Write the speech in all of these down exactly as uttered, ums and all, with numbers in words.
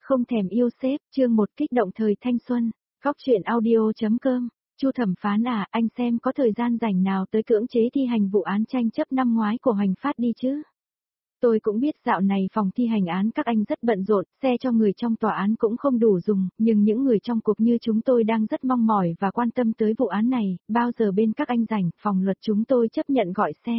Không thèm yêu sếp, chương một kích động thời thanh xuân, góc truyện audio.com, Chu thẩm phán à, anh xem có thời gian rảnh nào tới cưỡng chế thi hành vụ án tranh chấp năm ngoái của Hoành Phát đi chứ. Tôi cũng biết dạo này phòng thi hành án các anh rất bận rộn, xe cho người trong tòa án cũng không đủ dùng, nhưng những người trong cuộc như chúng tôi đang rất mong mỏi và quan tâm tới vụ án này, bao giờ bên các anh rảnh, phòng luật chúng tôi chấp nhận gọi xe.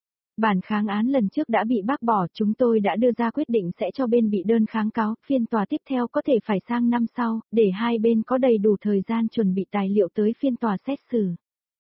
Bản kháng án lần trước đã bị bác bỏ, chúng tôi đã đưa ra quyết định sẽ cho bên bị đơn kháng cáo, phiên tòa tiếp theo có thể phải sang năm sau, để hai bên có đầy đủ thời gian chuẩn bị tài liệu tới phiên tòa xét xử.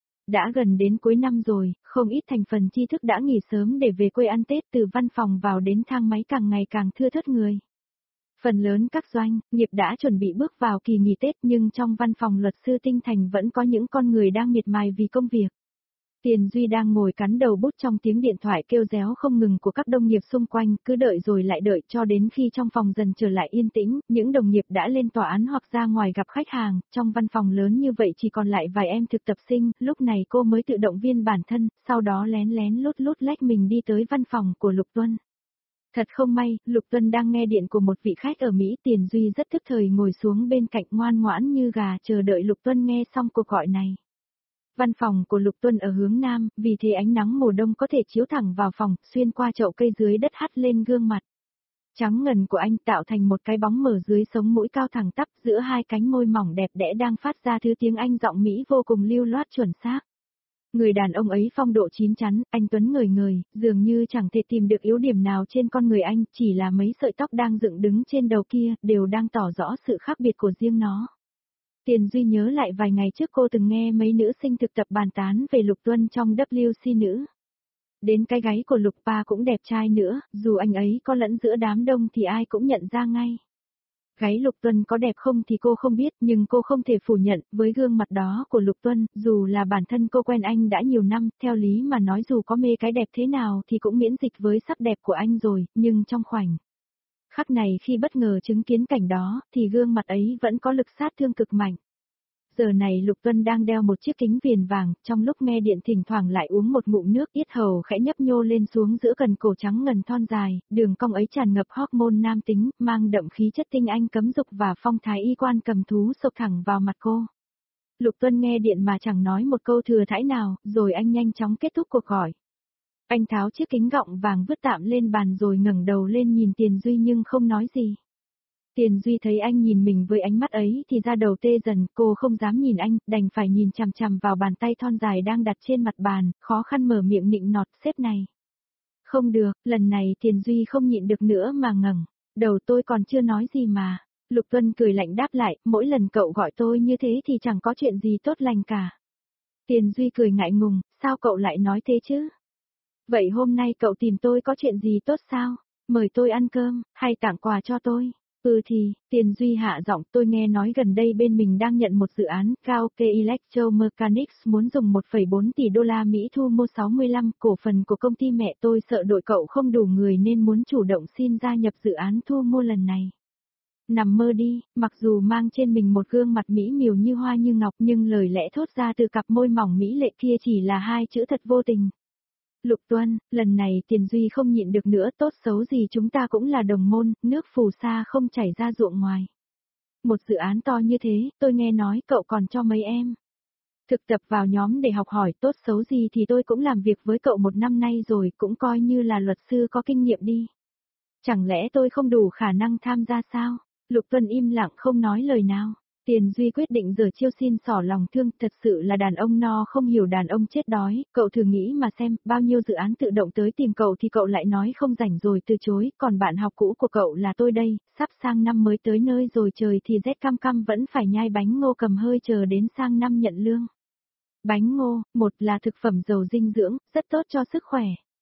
Đã gần đến cuối năm rồi, không ít thành phần tri thức đã nghỉ sớm để về quê ăn Tết, từ văn phòng vào đến thang máy càng ngày càng thưa thớt người. Phần lớn các doanh nghiệp đã chuẩn bị bước vào kỳ nghỉ Tết, nhưng trong văn phòng luật sư Tinh Thành vẫn có những con người đang miệt mài vì công việc. Tiền Duy đang ngồi cắn đầu bút trong tiếng điện thoại kêu réo không ngừng của các đồng nghiệp xung quanh, cứ đợi rồi lại đợi cho đến khi trong phòng dần trở lại yên tĩnh, những đồng nghiệp đã lên tòa án hoặc ra ngoài gặp khách hàng, trong văn phòng lớn như vậy chỉ còn lại vài em thực tập sinh, lúc này cô mới tự động viên bản thân, sau đó lén lén lút lút lách mình đi tới văn phòng của Lục Tuân. Thật không may, Lục Tuân đang nghe điện của một vị khách ở Mỹ, Tiền Duy rất thức thời ngồi xuống bên cạnh ngoan ngoãn như gà chờ đợi Lục Tuân nghe xong cuộc gọi này. Văn phòng của Lục Tuân ở hướng Nam, vì thế ánh nắng mùa đông có thể chiếu thẳng vào phòng, xuyên qua chậu cây dưới đất hắt lên gương mặt. Trắng ngần của anh tạo thành một cái bóng mờ dưới sống mũi cao thẳng tắp, giữa hai cánh môi mỏng đẹp đẽ đang phát ra thứ tiếng Anh giọng Mỹ vô cùng lưu loát chuẩn xác. Người đàn ông ấy phong độ chín chắn, anh tuấn ngời ngời, dường như chẳng thể tìm được yếu điểm nào trên con người anh, chỉ là mấy sợi tóc đang dựng đứng trên đầu kia, đều đang tỏ rõ sự khác biệt của riêng nó. Tiền Duy nhớ lại vài ngày trước cô từng nghe mấy nữ sinh thực tập bàn tán về Lục Tuân trong W C nữ. Đến cái gáy của Lục Pa cũng đẹp trai nữa, dù anh ấy có lẫn giữa đám đông thì ai cũng nhận ra ngay. Gáy Lục Tuân có đẹp không thì cô không biết, nhưng cô không thể phủ nhận, với gương mặt đó của Lục Tuân, dù là bản thân cô quen anh đã nhiều năm, theo lý mà nói dù có mê cái đẹp thế nào thì cũng miễn dịch với sắc đẹp của anh rồi, nhưng trong khoảnh khắc này khi bất ngờ chứng kiến cảnh đó, thì gương mặt ấy vẫn có lực sát thương cực mạnh. Giờ này Lục Tuân đang đeo một chiếc kính viền vàng, trong lúc nghe điện thỉnh thoảng lại uống một ngụm nước, yết hầu khẽ nhấp nhô lên xuống giữa cần cổ trắng ngần thon dài, đường cong ấy tràn ngập hormone nam tính, mang đậm khí chất tinh anh cấm dục và phong thái y quan cầm thú sộc thẳng vào mặt cô. Lục Tuân nghe điện mà chẳng nói một câu thừa thãi nào, rồi anh nhanh chóng kết thúc cuộc gọi. Anh tháo chiếc kính gọng vàng vứt tạm lên bàn rồi ngẩng đầu lên nhìn Tiền Duy nhưng không nói gì. Tiền Duy thấy anh nhìn mình với ánh mắt ấy thì da đầu tê dần, cô không dám nhìn anh, đành phải nhìn chằm chằm vào bàn tay thon dài đang đặt trên mặt bàn, khó khăn mở miệng nịnh nọt, sếp này. Không được, lần này Tiền Duy không nhịn được nữa mà ngẩng đầu, tôi còn chưa nói gì mà. Lục Tuân cười lạnh đáp lại, mỗi lần cậu gọi tôi như thế thì chẳng có chuyện gì tốt lành cả. Tiền Duy cười ngại ngùng, sao cậu lại nói thế chứ? Vậy hôm nay cậu tìm tôi có chuyện gì tốt sao? Mời tôi ăn cơm, hay tặng quà cho tôi? Ừ thì, Tiền Duy hạ giọng, tôi nghe nói gần đây bên mình đang nhận một dự án, Karaoke Electromechanics muốn dùng một phẩy bốn tỷ đô la Mỹ thu mua sáu mươi lăm cổ phần của công ty mẹ tôi, sợ đội cậu không đủ người nên muốn chủ động xin gia nhập dự án thu mua lần này. Nằm mơ đi, mặc dù mang trên mình một gương mặt mỹ miều như hoa như ngọc nhưng lời lẽ thốt ra từ cặp môi mỏng mỹ lệ kia chỉ là hai chữ thật vô tình. Lục Tuân, lần này Tiền Duy không nhịn được nữa, tốt xấu gì chúng ta cũng là đồng môn, nước phù sa không chảy ra ruộng ngoài. Một dự án to như thế, tôi nghe nói cậu còn cho mấy em thực tập vào nhóm để học hỏi, tốt xấu gì thì tôi cũng làm việc với cậu một năm nay rồi, cũng coi như là luật sư có kinh nghiệm đi. Chẳng lẽ tôi không đủ khả năng tham gia sao? Lục Tuân im lặng không nói lời nào. Tiền Duy quyết định giở chiêu xin xỏ lòng thương, thật sự là đàn ông no không hiểu đàn ông chết đói, cậu thử nghĩ mà xem, bao nhiêu dự án tự động tới tìm cậu thì cậu lại nói không rảnh rồi từ chối, còn bạn học cũ của cậu là tôi đây, sắp sang năm mới tới nơi rồi trời thì rét căm căm vẫn phải nhai bánh ngô cầm hơi chờ đến sang năm nhận lương. Bánh ngô, một là thực phẩm giàu dinh dưỡng, rất tốt cho sức khỏe.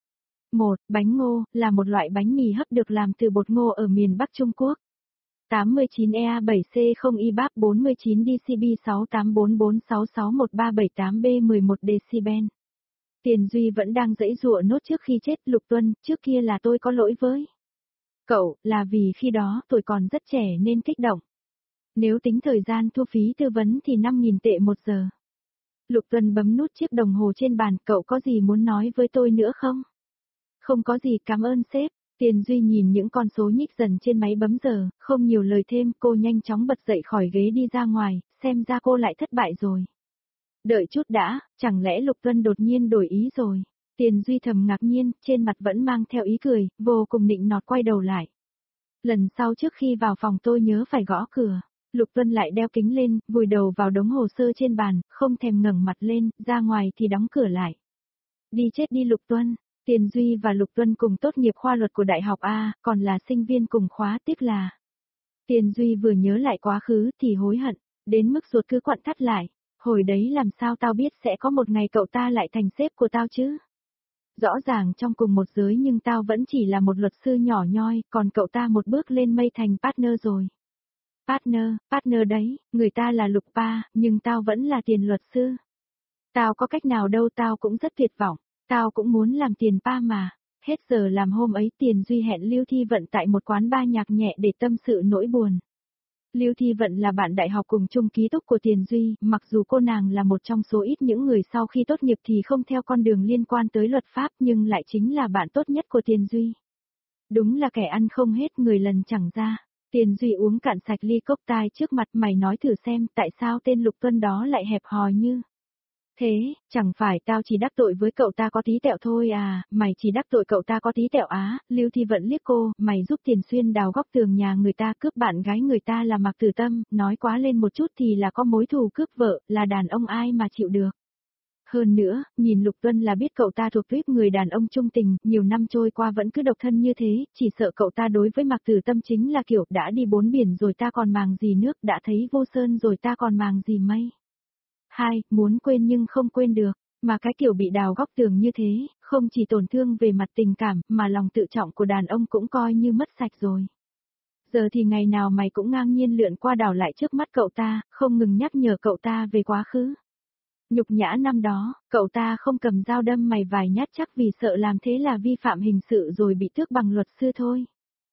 Một, bánh ngô, là một loại bánh mì hấp được làm từ bột ngô ở miền Bắc Trung Quốc. tám mươi chín E A bảy C không I B A P bốn mươi chín D C B sáu tám bốn bốn sáu sáu một ba bảy tám B mười một decibel. Tiền Duy vẫn đang giãy giụa nốt trước khi chết. Lục Tuân, trước kia là tôi có lỗi với cậu, là vì khi đó tôi còn rất trẻ nên kích động. Nếu tính thời gian thu phí tư vấn thì năm nghìn tệ một giờ. Lục Tuân bấm nút chiếc đồng hồ trên bàn, cậu có gì muốn nói với tôi nữa không? Không có gì, cảm ơn sếp. Tiền Duy nhìn những con số nhích dần trên máy bấm giờ, không nhiều lời thêm, cô nhanh chóng bật dậy khỏi ghế đi ra ngoài, xem ra cô lại thất bại rồi. Đợi chút đã, chẳng lẽ Lục Tuân đột nhiên đổi ý rồi? Tiền Duy thầm ngạc nhiên, trên mặt vẫn mang theo ý cười, vô cùng nịnh nọt quay đầu lại. Lần sau trước khi vào phòng tôi nhớ phải gõ cửa. Lục Tuân lại đeo kính lên, vùi đầu vào đống hồ sơ trên bàn, không thèm ngẩng mặt lên, ra ngoài thì đóng cửa lại. Đi chết đi Lục Tuân. Tiền Duy và Lục Tuân cùng tốt nghiệp khoa luật của Đại học A, còn là sinh viên cùng khóa, tiếc là. Tiền Duy vừa nhớ lại quá khứ thì hối hận, đến mức ruột cứ quặn thắt lại. Hồi đấy làm sao tao biết sẽ có một ngày cậu ta lại thành sếp của tao chứ? Rõ ràng trong cùng một giới nhưng tao vẫn chỉ là một luật sư nhỏ nhoi, còn cậu ta một bước lên mây thành partner rồi. Partner, partner đấy, người ta là Lục Pa, nhưng tao vẫn là tiền luật sư. Tao có cách nào đâu, tao cũng rất tuyệt vọng, tao cũng muốn làm tiền pa mà. Hết giờ làm hôm ấy Tiền Duy hẹn Lưu Thi Vận tại một quán bar nhạc nhẹ để tâm sự nỗi buồn. Lưu Thi Vận là bạn đại học cùng chung ký túc của Tiền Duy, mặc dù cô nàng là một trong số ít những người sau khi tốt nghiệp thì không theo con đường liên quan tới luật pháp nhưng lại chính là bạn tốt nhất của Tiền Duy. Đúng là kẻ ăn không hết người lần chẳng ra. Tiền Duy uống cạn sạch ly cốc tai trước mặt, mày nói thử xem tại sao tên Lục Tuân đó lại hẹp hòi như. Thế, chẳng phải tao chỉ đắc tội với cậu ta có tí tẹo thôi à, mày chỉ đắc tội cậu ta có tí tẹo á, Lưu Thi Vận liếc cô, mày giúp Tiền Xuyên đào góc tường nhà người ta cướp bạn gái người ta là Mạc Tử Tâm, nói quá lên một chút thì là có mối thù cướp vợ, là đàn ông ai mà chịu được. Hơn nữa, nhìn Lục Tuân là biết cậu ta thuộc tuýp người đàn ông trung tình, nhiều năm trôi qua vẫn cứ độc thân như thế, chỉ sợ cậu ta đối với Mạc Tử Tâm chính là kiểu đã đi bốn biển rồi ta còn màng gì nước, đã thấy vô sơn rồi ta còn màng gì mây. Hai, muốn quên nhưng không quên được, mà cái kiểu bị đào góc tường như thế, không chỉ tổn thương về mặt tình cảm, mà lòng tự trọng của đàn ông cũng coi như mất sạch rồi. Giờ thì ngày nào mày cũng ngang nhiên lượn qua đảo lại trước mắt cậu ta, không ngừng nhắc nhở cậu ta về quá khứ. Nhục nhã năm đó, cậu ta không cầm dao đâm mày vài nhát chắc vì sợ làm thế là vi phạm hình sự rồi bị tước bằng luật sư thôi.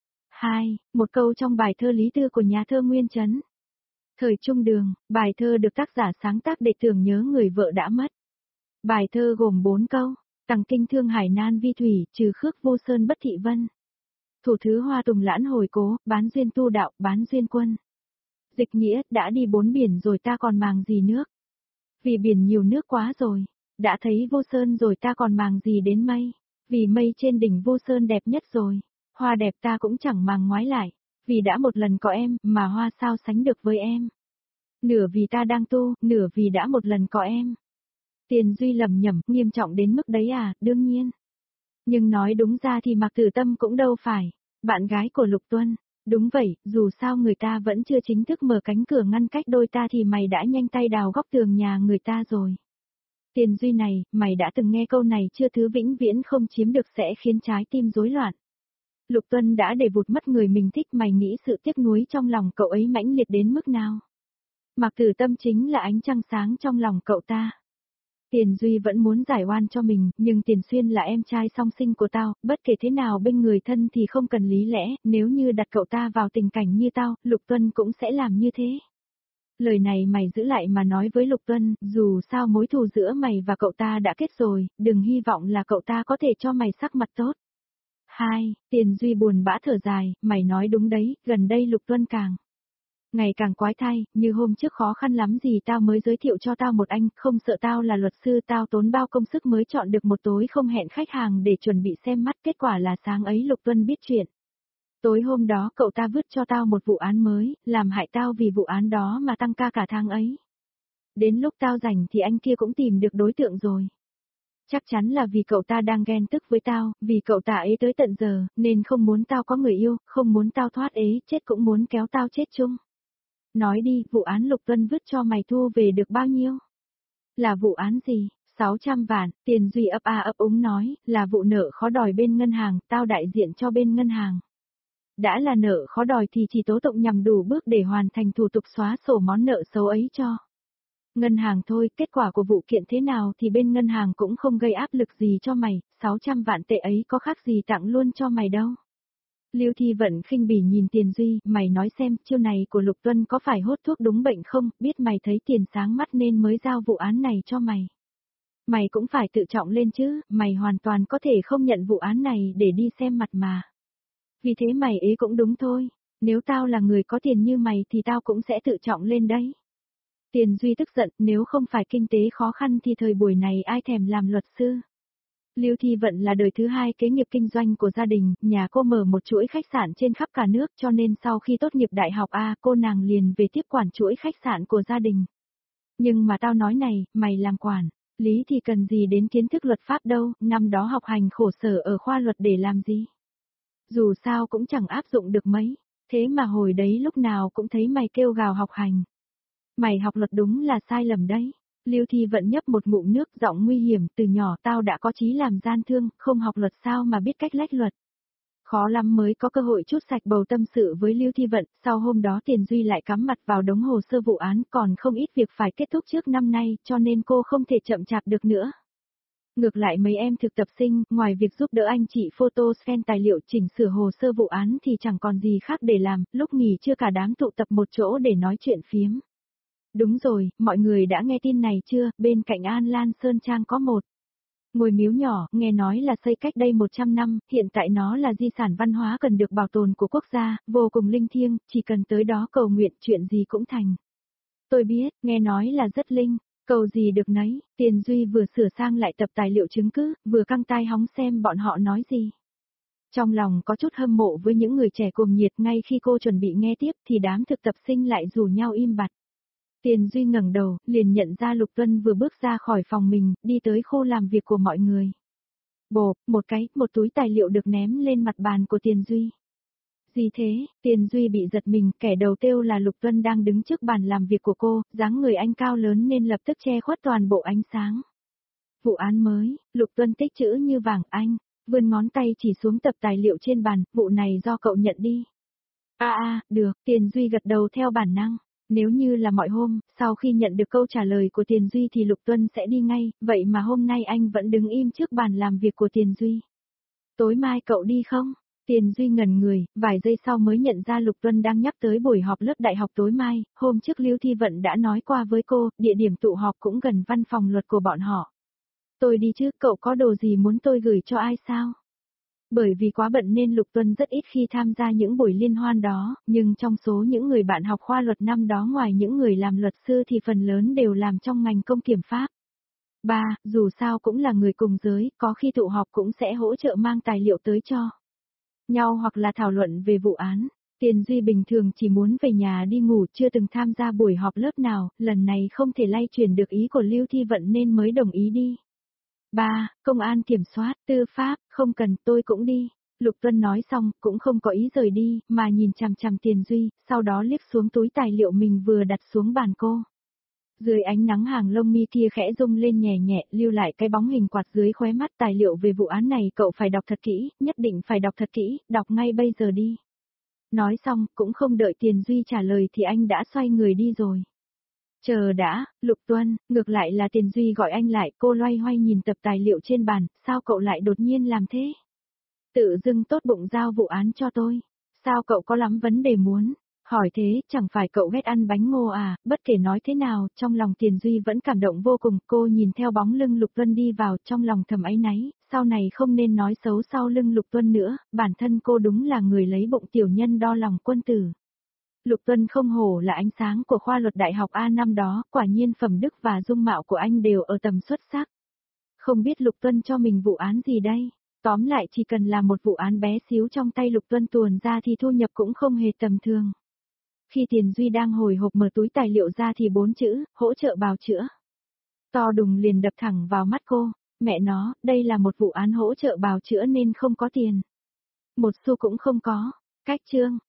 Hai, một câu trong bài thơ Lý Tư của nhà thơ Nguyên Chấn. Thời trung đường, bài thơ được tác giả sáng tác để tưởng nhớ người vợ đã mất. Bài thơ gồm bốn câu, tằng kinh thương hải nan vi thủy, trừ khước vô sơn bất thị vân. Thủ thứ hoa tùng lãn hồi cố, bán duyên tu đạo, bán duyên quân. Dịch nghĩa, đã đi bốn biển rồi ta còn màng gì nước. Vì biển nhiều nước quá rồi, đã thấy vô sơn rồi ta còn màng gì đến mây. Vì mây trên đỉnh vô sơn đẹp nhất rồi, hoa đẹp ta cũng chẳng màng ngoái lại. Vì đã một lần có em, mà hoa sao sánh được với em. Nửa vì ta đang tu, nửa vì đã một lần có em. Tiền Duy lầm nhầm, nghiêm trọng đến mức đấy à, đương nhiên. Nhưng nói đúng ra thì Mạc Tử Tâm cũng đâu phải, bạn gái của Lục Tuân. Đúng vậy, dù sao người ta vẫn chưa chính thức mở cánh cửa ngăn cách đôi ta thì mày đã nhanh tay đào góc tường nhà người ta rồi. Tiền Duy này, mày đã từng nghe câu này chưa, thứ vĩnh viễn không chiếm được sẽ khiến trái tim rối loạn. Lục Tuân đã để vụt mất người mình thích, mày nghĩ sự tiếc nuối trong lòng cậu ấy mãnh liệt đến mức nào? Mạc Tử Tâm chính là ánh trăng sáng trong lòng cậu ta. Tiền Duy vẫn muốn giải oan cho mình, nhưng Tiền Xuyên là em trai song sinh của tao, bất kể thế nào bên người thân thì không cần lý lẽ, nếu như đặt cậu ta vào tình cảnh như tao, Lục Tuân cũng sẽ làm như thế. Lời này mày giữ lại mà nói với Lục Tuân, dù sao mối thù giữa mày và cậu ta đã kết rồi, đừng hy vọng là cậu ta có thể cho mày sắc mặt tốt. Hai, Tiền Duy buồn bã thở dài, mày nói đúng đấy, gần đây Lục Tuân càng ngày càng quái thai, như hôm trước khó khăn lắm gì tao mới giới thiệu cho tao một anh, không sợ tao là luật sư, tao tốn bao công sức mới chọn được một tối không hẹn khách hàng để chuẩn bị xem mắt, kết quả là sáng ấy Lục Tuân biết chuyện. Tối hôm đó cậu ta vứt cho tao một vụ án mới, làm hại tao vì vụ án đó mà tăng ca cả tháng ấy. Đến lúc tao rảnh thì anh kia cũng tìm được đối tượng rồi. Chắc chắn là vì cậu ta đang ghen tức với tao, vì cậu ta ấy tới tận giờ, nên không muốn tao có người yêu, không muốn tao thoát ế, chết cũng muốn kéo tao chết chung. Nói đi, vụ án Lục Tuân vứt cho mày thu về được bao nhiêu? Là vụ án gì? sáu trăm vạn, Tiền Duy ấp a ấp úng nói, là vụ nợ khó đòi bên ngân hàng, tao đại diện cho bên ngân hàng. Đã là nợ khó đòi thì chỉ tố tụng nhằm đủ bước để hoàn thành thủ tục xóa sổ món nợ xấu ấy cho ngân hàng thôi, kết quả của vụ kiện thế nào thì bên ngân hàng cũng không gây áp lực gì cho mày, sáu trăm vạn tệ ấy có khác gì tặng luôn cho mày đâu. Lưu Thi Vận khinh bỉ nhìn Tiền Duy, mày nói xem, chiêu này của Lục Tuân có phải hốt thuốc đúng bệnh không, biết mày thấy tiền sáng mắt nên mới giao vụ án này cho mày. Mày cũng phải tự trọng lên chứ, mày hoàn toàn có thể không nhận vụ án này để đi xem mặt mà. Vì thế mày ế cũng đúng thôi, nếu tao là người có tiền như mày thì tao cũng sẽ tự trọng lên đấy. Tiền Duy tức giận, nếu không phải kinh tế khó khăn thì thời buổi này ai thèm làm luật sư. Lưu Thi Vận là đời thứ hai kế nghiệp kinh doanh của gia đình, nhà cô mở một chuỗi khách sạn trên khắp cả nước cho nên sau khi tốt nghiệp đại học A cô nàng liền về tiếp quản chuỗi khách sạn của gia đình. Nhưng mà tao nói này, mày làm quản lý thì cần gì đến kiến thức luật pháp đâu, năm đó học hành khổ sở ở khoa luật để làm gì. Dù sao cũng chẳng áp dụng được mấy, thế mà hồi đấy lúc nào cũng thấy mày kêu gào học hành. Mày học luật đúng là sai lầm đấy. Lưu Thi Vận nhấp một ngụm nước giọng nguy hiểm, từ nhỏ tao đã có chí làm gian thương, không học luật sao mà biết cách lách luật. Khó lắm mới có cơ hội chút sạch bầu tâm sự với Lưu Thi Vận, sau hôm đó Tiền Duy lại cắm mặt vào đống hồ sơ vụ án còn không ít việc phải kết thúc trước năm nay cho nên cô không thể chậm chạp được nữa. Ngược lại mấy em thực tập sinh, ngoài việc giúp đỡ anh chị photo scan tài liệu chỉnh sửa hồ sơ vụ án thì chẳng còn gì khác để làm, lúc nghỉ chưa cả đám tụ tập một chỗ để nói chuyện phiếm. Đúng rồi, mọi người đã nghe tin này chưa, bên cạnh An Lan Sơn Trang có một ngôi miếu nhỏ, nghe nói là xây cách đây một trăm năm, hiện tại nó là di sản văn hóa cần được bảo tồn của quốc gia, vô cùng linh thiêng, chỉ cần tới đó cầu nguyện chuyện gì cũng thành. Tôi biết, nghe nói là rất linh, cầu gì được nấy, Tiền Duy vừa sửa sang lại tập tài liệu chứng cứ, vừa căng tai hóng xem bọn họ nói gì. Trong lòng có chút hâm mộ với những người trẻ cuồng nhiệt, ngay khi cô chuẩn bị nghe tiếp thì đám thực tập sinh lại rủ nhau im bặt. Tiền Duy ngẩng đầu, liền nhận ra Lục Tuân vừa bước ra khỏi phòng mình, đi tới khu làm việc của mọi người. Bộp, một cái, một túi tài liệu được ném lên mặt bàn của Tiền Duy. Gì thế, Tiền Duy bị giật mình, kẻ đầu tiêu là Lục Tuân đang đứng trước bàn làm việc của cô, dáng người anh cao lớn nên lập tức che khuất toàn bộ ánh sáng. Vụ án mới, Lục Tuân tích chữ như vàng, anh, vươn ngón tay chỉ xuống tập tài liệu trên bàn, vụ này do cậu nhận đi. À à, được, Tiền Duy gật đầu theo bản năng. Nếu như là mọi hôm, sau khi nhận được câu trả lời của Tiền Duy thì Lục Tuân sẽ đi ngay, vậy mà hôm nay anh vẫn đứng im trước bàn làm việc của Tiền Duy. Tối mai cậu đi không? Tiền Duy ngẩn người, vài giây sau mới nhận ra Lục Tuân đang nhắc tới buổi họp lớp đại học tối mai, hôm trước Lưu Thi Vận đã nói qua với cô, địa điểm tụ họp cũng gần văn phòng luật của bọn họ. Tôi đi chứ, cậu có đồ gì muốn tôi gửi cho ai sao? Bởi vì quá bận nên Lục Tuân rất ít khi tham gia những buổi liên hoan đó, nhưng trong số những người bạn học khoa luật năm đó ngoài những người làm luật sư thì phần lớn đều làm trong ngành công kiểm pháp. Ba, dù sao cũng là người cùng giới, có khi tụ họp cũng sẽ hỗ trợ mang tài liệu tới cho nhau hoặc là thảo luận về vụ án. Tiền Duy bình thường chỉ muốn về nhà đi ngủ, chưa từng tham gia buổi họp lớp nào, lần này không thể lay chuyển được ý của Lưu Thi Vận nên mới đồng ý đi. Ba, công an kiểm soát, tư pháp, không cần, tôi cũng đi. Lục Tuân nói xong, cũng không có ý rời đi, mà nhìn chằm chằm Tiền Duy, sau đó liếc xuống túi tài liệu mình vừa đặt xuống bàn cô. Dưới ánh nắng hàng lông mi kia khẽ rung lên nhẹ nhẹ, lưu lại cái bóng hình quạt dưới khóe mắt. Tài liệu về vụ án này cậu phải đọc thật kỹ, nhất định phải đọc thật kỹ, đọc ngay bây giờ đi. Nói xong, cũng không đợi Tiền Duy trả lời thì anh đã xoay người đi rồi. Chờ đã, Lục Tuân, ngược lại là Tiền Duy gọi anh lại, cô loay hoay nhìn tập tài liệu trên bàn, sao cậu lại đột nhiên làm thế? Tự dưng tốt bụng giao vụ án cho tôi, sao cậu có lắm vấn đề muốn? Hỏi thế, chẳng phải cậu ghét ăn bánh ngô à, bất kể nói thế nào, trong lòng Tiền Duy vẫn cảm động vô cùng, cô nhìn theo bóng lưng Lục Tuân đi vào, trong lòng thầm áy náy, sau này không nên nói xấu sau lưng Lục Tuân nữa, bản thân cô đúng là người lấy bụng tiểu nhân đo lòng quân tử. Lục Tuân không hổ là ánh sáng của khoa luật đại học A năm đó, quả nhiên phẩm đức và dung mạo của anh đều ở tầm xuất sắc. Không biết Lục Tuân cho mình vụ án gì đây? Tóm lại chỉ cần là một vụ án bé xíu trong tay Lục Tuân tuồn ra thì thu nhập cũng không hề tầm thường. Khi Tiền Duy đang hồi hộp mở túi tài liệu ra thì bốn chữ, hỗ trợ bào chữa. To đùng liền đập thẳng vào mắt cô, mẹ nó, đây là một vụ án hỗ trợ bào chữa nên không có tiền. Một xu cũng không có, cách chương.